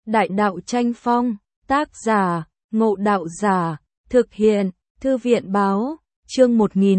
Đại đạo tranh phong, tác giả, Ngộ Đạo Giả, thực hiện, Thư viện báo, chương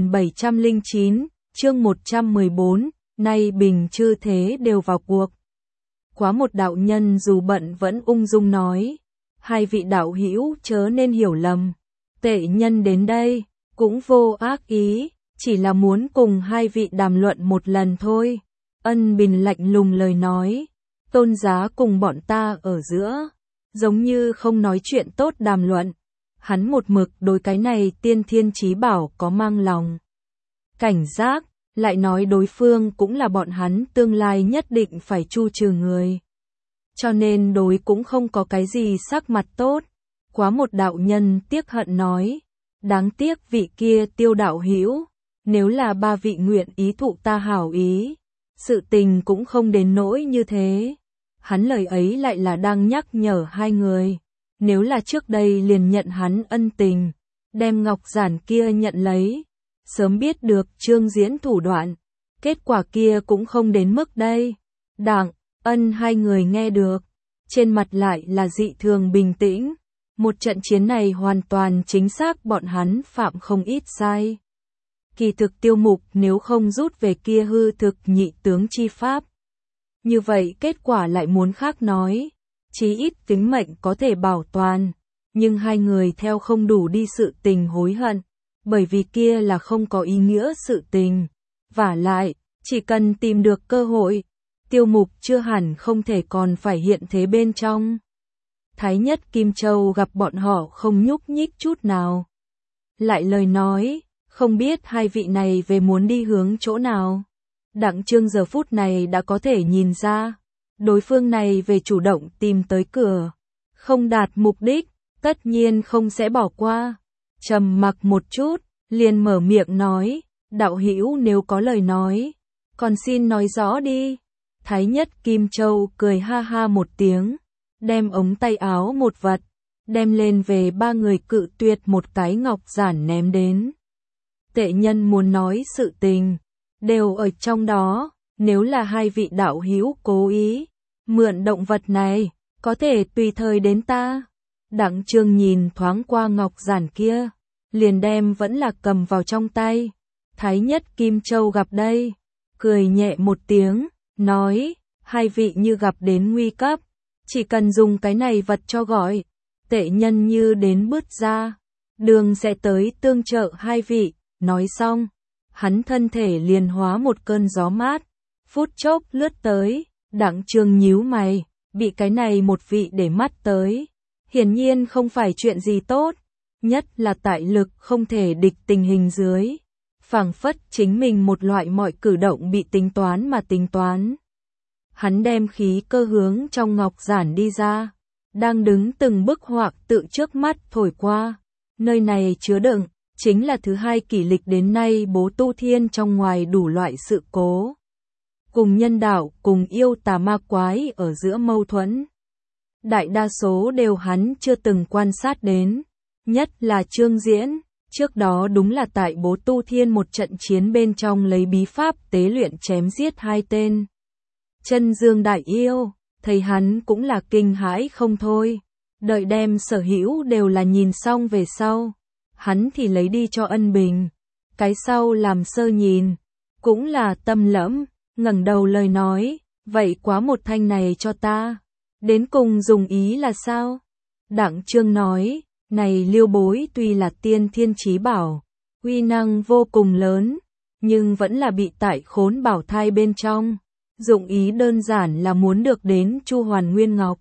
1709, chương 114, nay bình chư thế đều vào cuộc. Quá một đạo nhân dù bận vẫn ung dung nói, hai vị đạo hữu chớ nên hiểu lầm, tệ nhân đến đây, cũng vô ác ý, chỉ là muốn cùng hai vị đàm luận một lần thôi. Ân Bình lạnh lùng lời nói, Tôn giá cùng bọn ta ở giữa, giống như không nói chuyện tốt đàm luận. Hắn một mực đối cái này tiên thiên chí bảo có mang lòng cảnh giác, lại nói đối phương cũng là bọn hắn tương lai nhất định phải chu trừ người. Cho nên đối cũng không có cái gì sắc mặt tốt. Quá một đạo nhân tiếc hận nói, đáng tiếc vị kia Tiêu đạo hữu, nếu là ba vị nguyện ý thụ ta hảo ý, sự tình cũng không đến nỗi như thế. Hắn lời ấy lại là đang nhắc nhở hai người, nếu là trước đây liền nhận hắn ân tình, đem ngọc giản kia nhận lấy, sớm biết được Trương Diễn thủ đoạn, kết quả kia cũng không đến mức đây. Đặng, Ân hai người nghe được, trên mặt lại là dị thường bình tĩnh, một trận chiến này hoàn toàn chính xác bọn hắn phạm không ít sai. Kỳ thực Tiêu Mục nếu không rút về kia hư thực nhị tướng chi pháp, như vậy kết quả lại muốn khác nói, chí ít tính mệnh có thể bảo toàn, nhưng hai người theo không đủ đi sự tình hối hận, bởi vì kia là không có ý nghĩa sự tình. Vả lại, chỉ cần tìm được cơ hội, Tiêu Mục chưa hẳn không thể còn phải hiện thế bên trong. Thái Nhất Kim Châu gặp bọn họ không nhúc nhích chút nào. Lại lời nói, không biết hai vị này về muốn đi hướng chỗ nào. Đặng Trương giờ phút này đã có thể nhìn ra, đối phương này về chủ động tìm tới cửa, không đạt mục đích, tất nhiên không sẽ bỏ qua. Trầm mặc một chút, liền mở miệng nói, đạo hữu nếu có lời nói, còn xin nói rõ đi. Thái Nhất Kim Châu cười ha ha một tiếng, đem ống tay áo một vật, đem lên về ba người cự tuyệt một cái ngọc giản ném đến. Tệ nhân muốn nói sự tình, đều ở trong đó, nếu là hai vị đạo hữu cố ý, mượn động vật này, có thể tùy thời đến ta. Đặng Trương nhìn thoáng qua ngọc giản kia, liền đem vẫn là cầm vào trong tay. Thái Nhất Kim Châu gặp đây, cười nhẹ một tiếng, nói, hai vị như gặp đến nguy cấp, chỉ cần dùng cái này vật cho gọi, tệ nhân như đến bứt ra, đường sẽ tới tương trợ hai vị. Nói xong, hắn thân thể liền hóa một cơn gió mát, phút chốc lướt tới. Đặng Trương nhíu mày, bị cái này một vị để mắt tới, hiển nhiên không phải chuyện gì tốt, nhất là tại lực không thể địch tình hình dưới, phảng phất chính mình một loại mọi cử động bị tính toán mà tính toán. Hắn đem khí cơ hướng trong ngọc giản đi ra, đang đứng từng bức họa tự trước mắt thổi qua, nơi này chứa đựng chính là thứ hai kỷ lịch đến nay Bố Tu Thiên trong ngoài đủ loại sự cố, cùng nhân đạo cùng yêu tà ma quái ở giữa mâu thuẫn. Đại đa số đều hắn chưa từng quan sát đến, nhất là Trương Diễn, trước đó đúng là tại Bố Tu Thiên một trận chiến bên trong lấy bí pháp tế luyện chém giết hai tên Chân Dương đại yêu, thấy hắn cũng là kinh hãi không thôi, đợi đem sở hữu đều là nhìn xong về sau, hắn thì lấy đi cho Ân Bình, cái sau làm sơ nhìn, cũng là tâm lẫm, ngẩng đầu lời nói, vậy quá một thanh này cho ta, đến cùng dùng ý là sao? Đặng Trương nói, này liêu bối tuy là tiên thiên chí bảo, uy năng vô cùng lớn, nhưng vẫn là bị tại khốn bảo thai bên trong, dụng ý đơn giản là muốn được đến Chu Hoàn Nguyên Ngọc,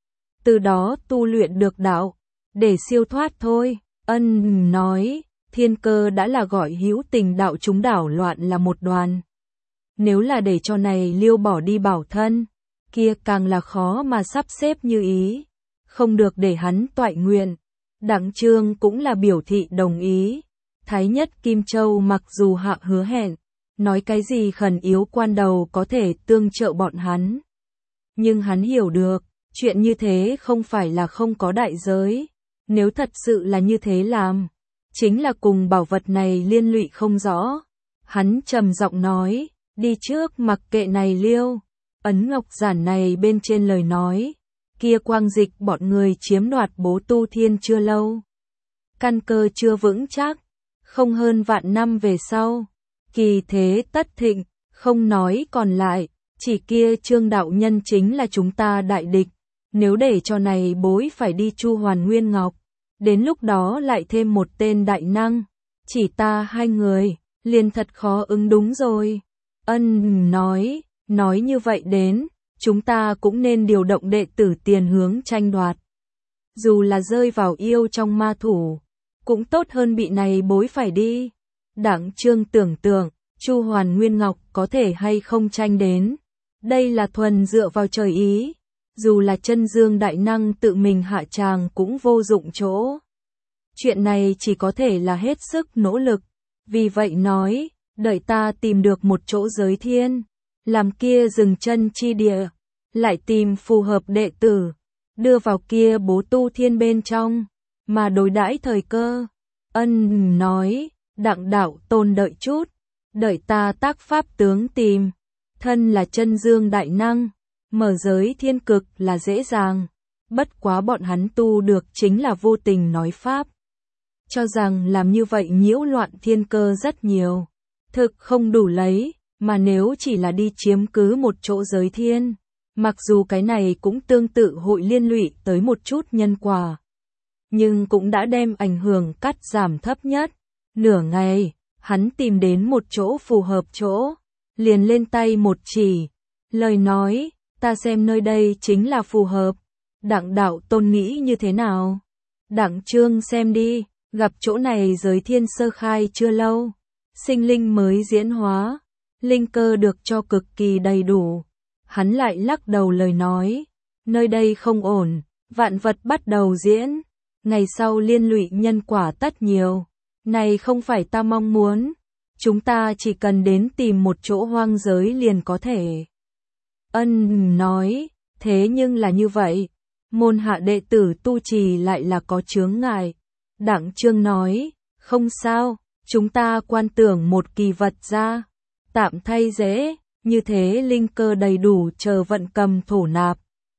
từ đó tu luyện được đạo, để siêu thoát thôi. Ân nói, thiên cơ đã là gọi hữu tình đạo chúng đảo loạn là một đoàn. Nếu là để cho này liêu bỏ đi bảo thân, kia càng là khó mà sắp xếp như ý, không được để hắn toại nguyện. Đặng Trương cũng là biểu thị đồng ý. Thái Nhất Kim Châu mặc dù hạ hứa hẹn, nói cái gì khẩn yếu quan đầu có thể tương trợ bọn hắn, nhưng hắn hiểu được, chuyện như thế không phải là không có đại giới. Nếu thật sự là như thế làm, chính là cùng bảo vật này liên lụy không rõ. Hắn trầm giọng nói, đi trước mặc kệ này liêu, ấn ngọc giản này bên trên lời nói, kia Quang Dịch bọn người chiếm đoạt Bố Tu Thiên chưa lâu. Căn cơ chưa vững chắc, không hơn vạn năm về sau, kỳ thế tất thịnh, không nói còn lại, chỉ kia Trương đạo nhân chính là chúng ta đại địch, nếu để cho này bối phải đi Chu Hoàn Nguyên Ngọc, đến lúc đó lại thêm một tên đại năng, chỉ ta hai người, liền thật khó ứng đúng rồi. Ân nói như vậy đến, chúng ta cũng nên điều động đệ tử tiền hướng tranh đoạt. Dù là rơi vào yêu trong ma thủ, cũng tốt hơn bị này bối phải đi. Đặng Trương tưởng tượng, Chu Hoàn Nguyên Ngọc có thể hay không tranh đến. Đây là thuần dựa vào trời ý. Dù là chân dương đại năng tự mình hạ tràng cũng vô dụng chỗ. Chuyện này chỉ có thể là hết sức nỗ lực. Vì vậy nói, đợi ta tìm được một chỗ giới thiên, làm kia dừng chân chi địa, lại tìm phù hợp đệ tử, đưa vào kia Bố Tu Thiên bên trong, mà đối đãi thời cơ. Ân nói, Đặng đạo tôn đợi chút, đợi ta tác pháp tướng tìm, thân là chân dương đại năng, mở giới thiên cực là dễ dàng, bất quá bọn hắn tu được chính là vô tình nói pháp. Cho rằng làm như vậy nhiễu loạn thiên cơ rất nhiều, thực không đủ lấy, mà nếu chỉ là đi chiếm cứ một chỗ giới thiên, mặc dù cái này cũng tương tự hội liên lụy tới một chút nhân quả, nhưng cũng đã đem ảnh hưởng cắt giảm thấp nhất. Nửa ngày, hắn tìm đến một chỗ phù hợp chỗ, liền lên tay một chỉ, lời nói, ta xem nơi đây chính là phù hợp. Đặng đạo tôn nghĩ như thế nào? Đặng Trương xem đi, gặp chỗ này giới thiên sơ khai chưa lâu, sinh linh mới diễn hóa, linh cơ được cho cực kỳ đầy đủ. Hắn lại lắc đầu lời nói, nơi đây không ổn, vạn vật bắt đầu diễn, ngày sau liên lụy nhân quả tất nhiều, này không phải ta mong muốn, chúng ta chỉ cần đến tìm một chỗ hoang giới liền có thể. Ân nói, thế nhưng là như vậy, môn hạ đệ tử tu trì lại là có chướng ngại. Đặng Trương nói, không sao, chúng ta quan tưởng một kỳ vật ra, tạm thay dễ, như thế linh cơ đầy đủ chờ vận cầm thổ nạp.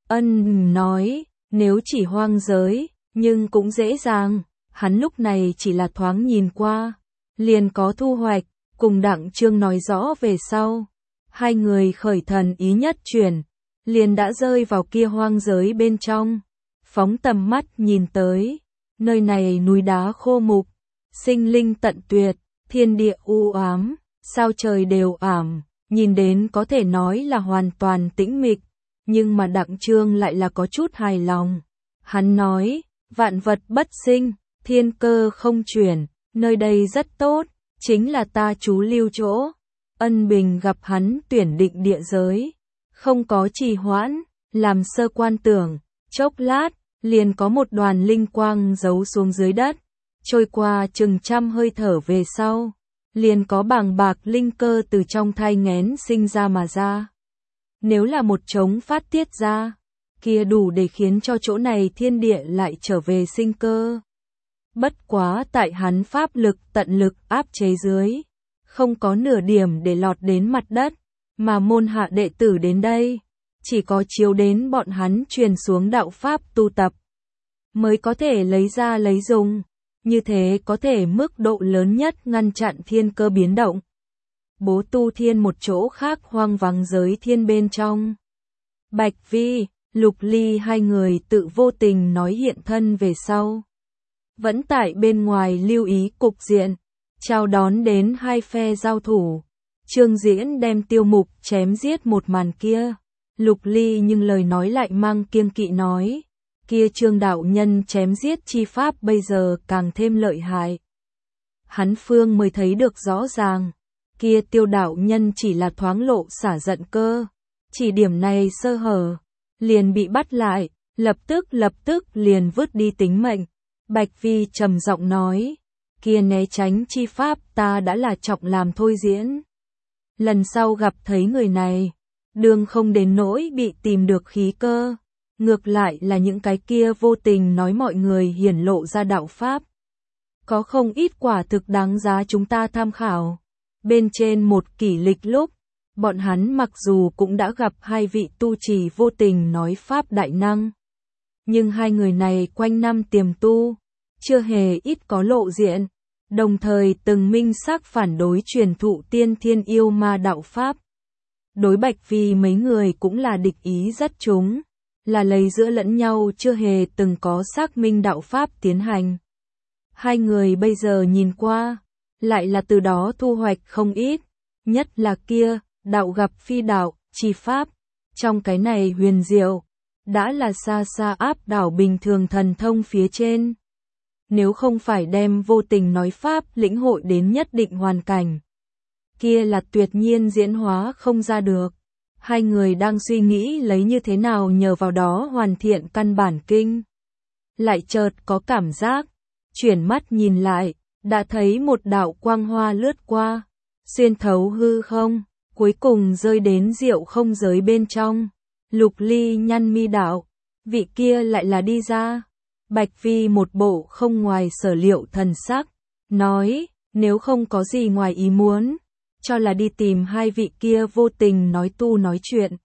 Ân nói, nếu chỉ hoang giới, nhưng cũng dễ dàng, hắn lúc này chỉ là thoáng nhìn qua, liền có thu hoạch, cùng Đặng Trương nói rõ về sau. Hai người khởi thần ý nhất chuyển, liền đã rơi vào kia hoang giới bên trong, phóng tầm mắt nhìn tới, nơi này núi đá khô mục, sinh linh tận tuyệt, thiên địa u ám, sao trời đều ảm, nhìn đến có thể nói là hoàn toàn tĩnh mịch, nhưng mà Đặng Trương lại là có chút hài lòng. Hắn nói, vạn vật bất sinh, thiên cơ không chuyển, nơi đây rất tốt, chính là ta trú lưu chỗ. Ân Bình gặp hắn tuyển định địa giới, không có trì hoãn, làm sơ quan tưởng, chốc lát, liền có một đoàn linh quang giấu xuống dưới đất, trôi qua chừng trăm hơi thở về sau, liền có bàng bạc linh cơ từ trong thai nghén sinh ra mà ra. Nếu là một trống phát tiết ra, kia đủ để khiến cho chỗ này thiên địa lại trở về sinh cơ. Bất quá tại hắn pháp lực tận lực áp chế dưới, không có nửa điểm để lọt đến mặt đất, mà môn hạ đệ tử đến đây, chỉ có chiếu đến bọn hắn truyền xuống đạo pháp tu tập, mới có thể lấy ra lấy dùng, như thế có thể mức độ lớn nhất ngăn chặn thiên cơ biến động. Bố Tu Thiên một chỗ khác hoang vắng giới thiên bên trong. Bạch Vi, Lục Ly hai người tự vô tình nói hiện thân về sau. Vẫn tại bên ngoài lưu ý cục diện, chào đón đến hai phe giao thủ. Trương Diễn đem Tiêu Mục chém giết một màn kia. Lục Ly nhưng lời nói lại mang kiêng kỵ nói, kia Trương đạo nhân chém giết chi pháp bây giờ càng thêm lợi hại. Hắn phương mới thấy được rõ ràng, kia Tiêu đạo nhân chỉ là thoáng lộ xả giận cơ, chỉ điểm này sơ hở, liền bị bắt lại, lập tức liền vứt đi tính mệnh. Bạch Vi trầm giọng nói, kia né tránh chi pháp ta đã là trọng làm thôi diễn. Lần sau gặp thấy người này, đường không đến nỗi bị tìm được khí cơ, ngược lại là những cái kia vô tình nói mọi người hiển lộ ra đạo pháp. Có không ít quả thực đáng giá chúng ta tham khảo. Bên trên một kỷ lịch lúc, bọn hắn mặc dù cũng đã gặp hai vị tu trì vô tình nói pháp đại năng, nhưng hai người này quanh năm tiềm tu, chưa hề ít có lộ diện, đồng thời từng minh xác phản đối truyền thụ tiên thiên yêu ma đạo pháp. Đối Bạch Phi mấy người cũng là địch ý rất chúng, là lấy giữa lẫn nhau chưa hề từng có xác minh đạo pháp tiến hành. Hai người bây giờ nhìn qua, lại là từ đó thu hoạch không ít, nhất là kia, đạo gặp phi đạo, chi pháp, trong cái này huyền diệu, đã là xa xa áp đảo bình thường thần thông phía trên. Nếu không phải đem vô tình nói pháp lĩnh hội đến nhất định hoàn cảnh, kia là tuyệt nhiên diễn hóa không ra được. Hai người đang suy nghĩ lấy như thế nào nhờ vào đó hoàn thiện căn bản kinh. Lại chợt có cảm giác, chuyển mắt nhìn lại, đã thấy một đạo quang hoa lướt qua, xuyên thấu hư không, cuối cùng rơi đến diệu không giới bên trong. Lục Ly nhăn mi đạo, vị kia lại là đi ra. Bạch Phi một bộ không ngoài sở liệu thần sắc, nói, nếu không có gì ngoài ý muốn, cho là đi tìm hai vị kia vô tình nói tu nói chuyện.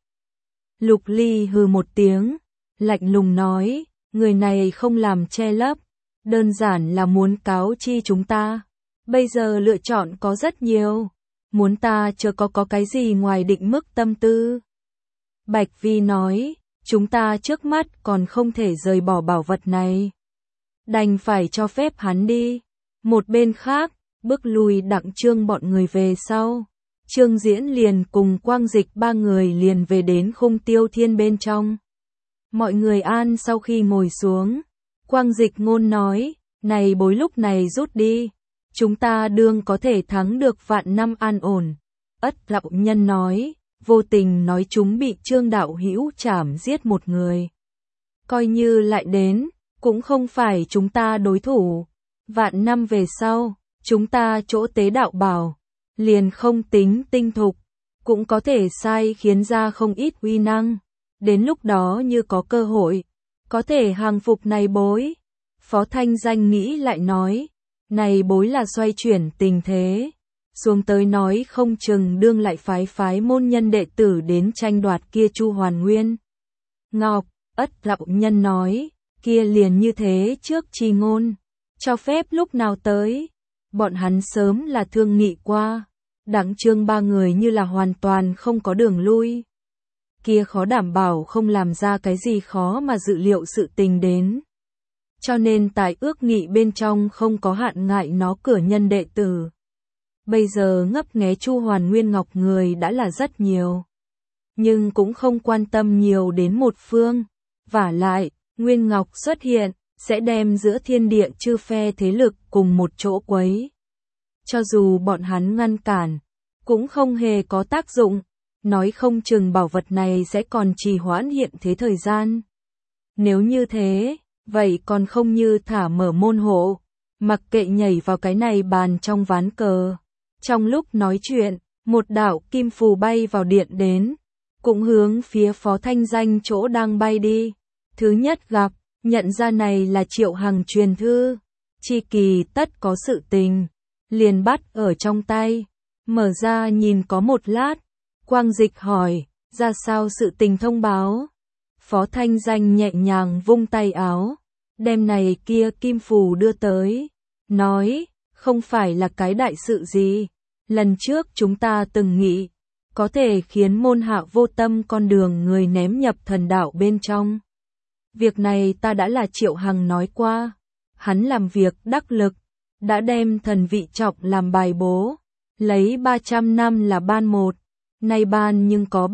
Lục Ly hừ một tiếng, lạnh lùng nói, người này không làm che lấp, đơn giản là muốn cáo chi chúng ta. Bây giờ lựa chọn có rất nhiều, muốn ta chưa có cái gì ngoài định mức tâm tư. Bạch Vi nói, chúng ta trước mắt còn không thể rời bỏ bảo vật này, đành phải cho phép hắn đi. Một bên khác, bước lùi Đặng Trương bọn người về sau, Trương Diễn liền cùng Quang Dịch ba người liền về đến Khung Tiêu Thiên bên trong. Mọi người an sau khi ngồi xuống, Quang Dịch ngôn nói, này bối lúc này rút đi, chúng ta đương có thể thắng được vạn năm an ổn. Ất Lạo Nhân nói, vô tình nói chúng bị Trương đạo hữu chảm giết một người. Coi như lại đến, cũng không phải chúng ta đối thủ. Vạn năm về sau, chúng ta chỗ tế đạo bảo, liền không tính tinh thục, cũng có thể sai khiến ra không ít uy năng. Đến lúc đó như có cơ hội, có thể hàng phục này bối. Phó Thanh Danh nghĩ lại nói, này bối là xoay chuyển tình thế. Xuống tới nói không chừng đương lại phái môn nhân đệ tử đến tranh đoạt kia Chu Hoàn Nguyên. Ngọc, Ất Lạo Nhân nói, kia liền như thế trước chi ngôn, cho phép lúc nào tới. Bọn hắn sớm là thương nghị qua, Đặng Trương ba người như là hoàn toàn không có đường lui. Kia khó đảm bảo không làm ra cái gì khó mà dự liệu sự tình đến. Cho nên tại ước nghị bên trong không có hạn ngại nó cửa nhân đệ tử. Bây giờ ngấp nghé Chu Hoàn Nguyên Ngọc người đã là rất nhiều, nhưng cũng không quan tâm nhiều đến một phương. Vả lại, Nguyên Ngọc xuất hiện, sẽ đem giữa thiên địa chư phe thế lực cùng một chỗ quấy. Cho dù bọn hắn ngăn cản, cũng không hề có tác dụng, nói không chừng bảo vật này sẽ còn trì hoãn hiện thế thời gian. Nếu như thế, vậy còn không như thả mở môn hộ, mặc kệ nhảy vào cái này bàn trong ván cờ. Trong lúc nói chuyện, một đạo kim phù bay vào điện đến, cũng hướng phía Phó Thanh Danh chỗ đang bay đi. Thứ nhất gặp, nhận ra này là Triệu Hằng truyền thư, chi kỳ tất có sự tình, liền bắt ở trong tay, mở ra nhìn có một lát, Quang Dịch hỏi, ra sao sự tình thông báo. Phó Thanh Danh nhẹ nhàng vung tay áo, đem này kia kim phù đưa tới, nói, không phải là cái đại sự gì, lần trước chúng ta từng nghĩ, có thể khiến môn hạ vô tâm con đường người ném nhập thần đạo bên trong. Việc này ta đã là Triệu Hằng nói qua, hắn làm việc đắc lực, đã đem thần vị trọng làm bài bố, lấy 300 năm là ban một, nay ban nhưng có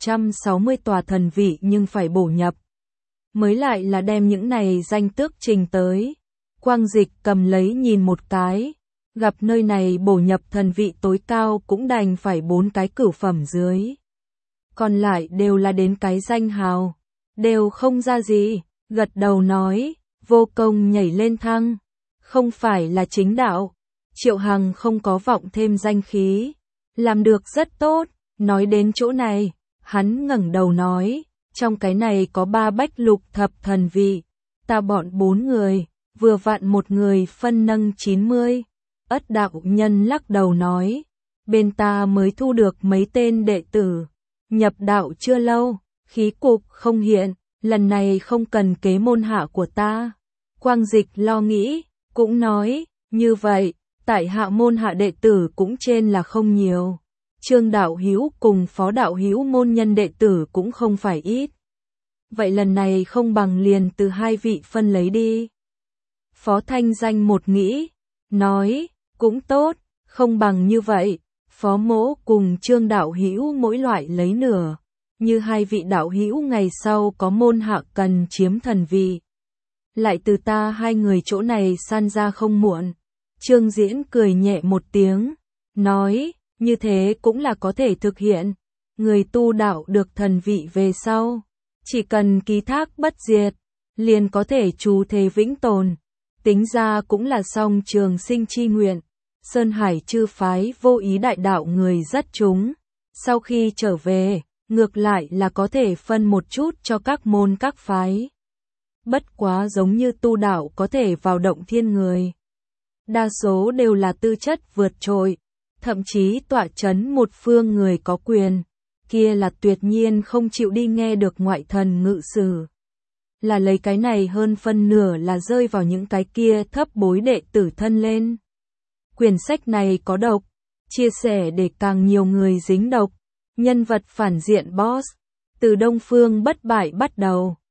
160 tòa thần vị nhưng phải bổ nhập. Mới lại là đem những này danh tước trình tới. Quang Dịch cầm lấy nhìn một cái, gặp nơi này bổ nhập thần vị tối cao cũng đành phải 4 cái cửu phẩm dưới. Còn lại đều là đến cái danh hào, đều không ra gì, gật đầu nói, vô công nhảy lên thăng, không phải là chính đạo. Triệu Hằng không có vọng thêm danh khí, làm được rất tốt. Nói đến chỗ này, hắn ngẩng đầu nói, trong cái này có 3 bách lục thập thần vị, ta bọn 4 người, vừa vặn một người phân nâng 90. Ất đạo nhân lắc đầu nói, bên ta mới thu được mấy tên đệ tử, nhập đạo chưa lâu, khí cục không hiện, lần này không cần kế môn hạ của ta. Quang Dịch lo nghĩ, cũng nói, như vậy, tại hạ môn hạ đệ tử cũng trên là không nhiều. Trương đạo hữu cùng Phó đạo hữu môn nhân đệ tử cũng không phải ít. Vậy lần này không bằng liền từ hai vị phân lấy đi. Phó Thanh Danh một nghĩ, nói, cũng tốt, không bằng như vậy, Phó Mỗ cùng Trương đạo hữu mỗi loại lấy nửa, như hai vị đạo hữu ngày sau có môn hạ cần chiếm thần vị, lại từ ta hai người chỗ này san ra không muộn. Trương Diễn cười nhẹ một tiếng, nói, như thế cũng là có thể thực hiện. Người tu đạo được thần vị về sau, chỉ cần ký thác bất diệt, liền có thể trù thế vĩnh tồn. Tính ra cũng là song trường sinh chi nguyện. Sơn Hải chư phái vô ý đại đạo người rất chúng. Sau khi trở về, ngược lại là có thể phân một chút cho các môn các phái. Bất quá giống như tu đạo có thể vào động thiên người. Đa số đều là tư chất vượt trội, thậm chí tọa chấn một phương người có quyền, kia là tuyệt nhiên không chịu đi nghe được ngoại thần ngự sử. Là lấy cái này hơn phân nửa là rơi vào những cái kia thấp bối đệ tử thân lên. Quyển sách này có độc, chia sẻ để càng nhiều người dính độc, nhân vật phản diện boss, từ Đông Phương bất bại bắt đầu.